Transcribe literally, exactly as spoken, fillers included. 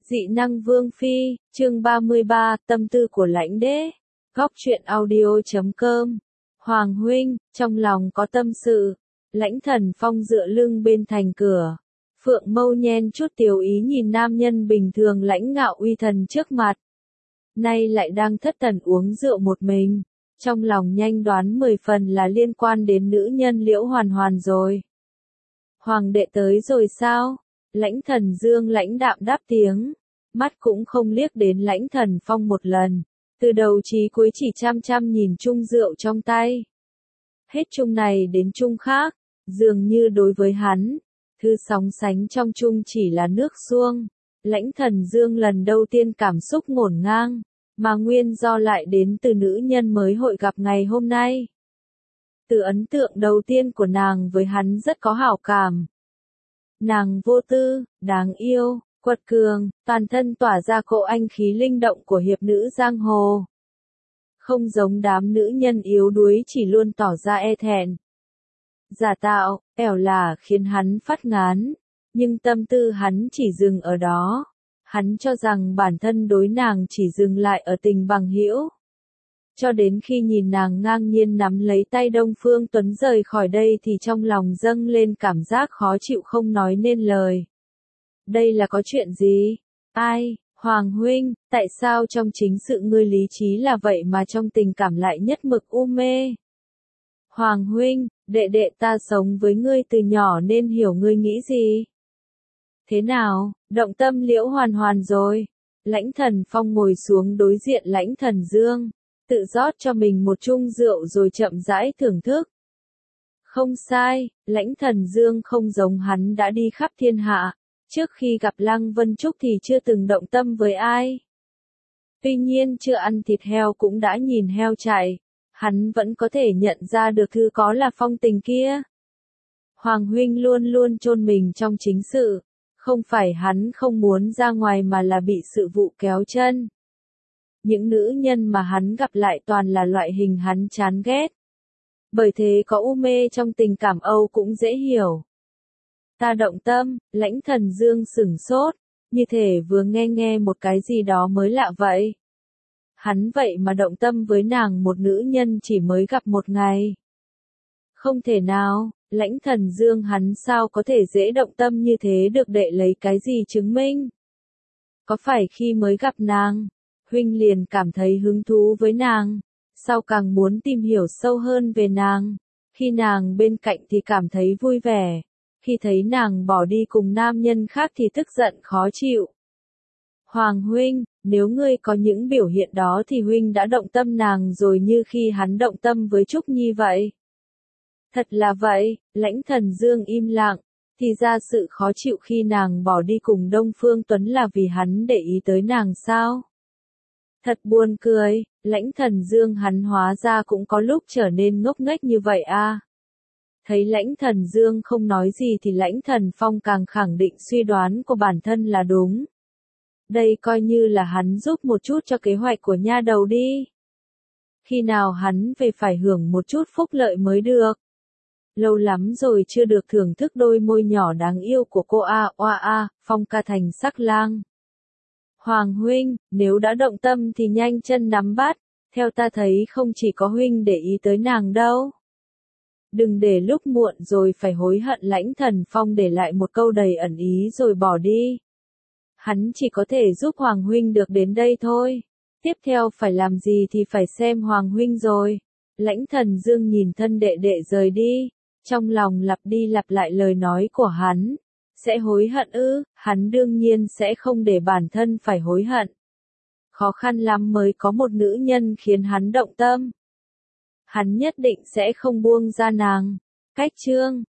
Dị năng Vương Phi, chương ba mươi ba, tâm tư của lãnh đế. Góc truyện audio chấm com. Hoàng huynh, trong lòng có tâm sự. Lãnh Thần Phong dựa lưng bên thành cửa. Phượng mâu nhen chút tiểu ý nhìn nam nhân bình thường lãnh ngạo uy thần trước mặt. Nay lại đang thất thần uống rượu một mình. Trong lòng nhanh đoán mười phần là liên quan đến nữ nhân Liễu Hoàn Hoàn rồi. Hoàng đệ tới rồi sao? Lãnh Thần Dương lãnh đạm đáp tiếng, mắt cũng không liếc đến Lãnh Thần Phong một lần, từ đầu chí cuối chỉ chăm chăm nhìn chung rượu trong tay. Hết chung này đến chung khác, dường như đối với hắn, thứ sóng sánh trong chung chỉ là nước suông. Lãnh Thần Dương lần đầu tiên cảm xúc ngổn ngang, mà nguyên do lại đến từ nữ nhân mới hội gặp ngày hôm nay. Từ ấn tượng đầu tiên của nàng với hắn rất có hảo cảm. Nàng vô tư, đáng yêu, quật cường, toàn thân tỏa ra cỗ anh khí linh động của hiệp nữ giang hồ. Không giống đám nữ nhân yếu đuối chỉ luôn tỏ ra e thẹn. Giả tạo, ẻo lả khiến hắn phát ngán, nhưng tâm tư hắn chỉ dừng ở đó. Hắn cho rằng bản thân đối nàng chỉ dừng lại ở tình bằng hữu. Cho đến khi nhìn nàng ngang nhiên nắm lấy tay Đông Phương Tuấn rời khỏi đây thì trong lòng dâng lên cảm giác khó chịu không nói nên lời. Đây là có chuyện gì? Ai? Hoàng huynh, tại sao trong chính sự ngươi lý trí là vậy mà trong tình cảm lại nhất mực u mê? Hoàng huynh, đệ đệ ta sống với ngươi từ nhỏ nên hiểu ngươi nghĩ gì? Thế nào, động tâm Liễu Hoàn Hoàn rồi? Lãnh Thần Phong ngồi xuống đối diện Lãnh Thần Dương, tự rót cho mình một chung rượu rồi chậm rãi thưởng thức. Không sai, Lãnh Thần Dương không giống hắn đã đi khắp thiên hạ, trước khi gặp Lăng Vân Trúc thì chưa từng động tâm với ai. Tuy nhiên chưa ăn thịt heo cũng đã nhìn heo chạy, hắn vẫn có thể nhận ra được thứ có là phong tình kia. Hoàng huynh luôn luôn chôn mình trong chính sự, không phải hắn không muốn ra ngoài mà là bị sự vụ kéo chân. Những nữ nhân mà hắn gặp lại toàn là loại hình hắn chán ghét. Bởi thế có u mê trong tình cảm Âu cũng dễ hiểu. Ta động tâm, Lãnh Thần Dương sửng sốt, như thể vừa nghe nghe một cái gì đó mới lạ vậy. Hắn vậy mà động tâm với nàng một nữ nhân chỉ mới gặp một ngày. Không thể nào, Lãnh Thần Dương hắn sao có thể dễ động tâm như thế được, đệ lấy cái gì chứng minh? Có phải khi mới gặp nàng, huynh liền cảm thấy hứng thú với nàng, sau càng muốn tìm hiểu sâu hơn về nàng, khi nàng bên cạnh thì cảm thấy vui vẻ, khi thấy nàng bỏ đi cùng nam nhân khác thì tức giận khó chịu. Hoàng huynh, nếu ngươi có những biểu hiện đó thì huynh đã động tâm nàng rồi như khi hắn động tâm với Trúc Nhi vậy. Thật là vậy, Lãnh Thần Dương im lặng, thì ra sự khó chịu khi nàng bỏ đi cùng Đông Phương Tuấn là vì hắn để ý tới nàng sao? Thật buồn cười, Lãnh Thần Dương hắn hóa ra cũng có lúc trở nên ngốc nghếch như vậy à. Thấy Lãnh Thần Dương không nói gì thì Lãnh Thần Phong càng khẳng định suy đoán của bản thân là đúng. Đây coi như là hắn giúp một chút cho kế hoạch của nha đầu đi. Khi nào hắn về phải hưởng một chút phúc lợi mới được. Lâu lắm rồi chưa được thưởng thức đôi môi nhỏ đáng yêu của cô a oa a, Phong ca thành sắc lang. Hoàng huynh, nếu đã động tâm thì nhanh chân nắm bắt, theo ta thấy không chỉ có huynh để ý tới nàng đâu. Đừng để lúc muộn rồi phải hối hận. Lãnh Thần Phong để lại một câu đầy ẩn ý rồi bỏ đi. Hắn chỉ có thể giúp Hoàng huynh được đến đây thôi. Tiếp theo phải làm gì thì phải xem Hoàng huynh rồi. Lãnh Thần Dương nhìn thân đệ đệ rời đi, trong lòng lặp đi lặp lại lời nói của hắn. Sẽ hối hận ư? Hắn đương nhiên sẽ không để bản thân phải hối hận. Khó khăn lắm mới có một nữ nhân khiến hắn động tâm. Hắn nhất định sẽ không buông ra nàng. Cách chương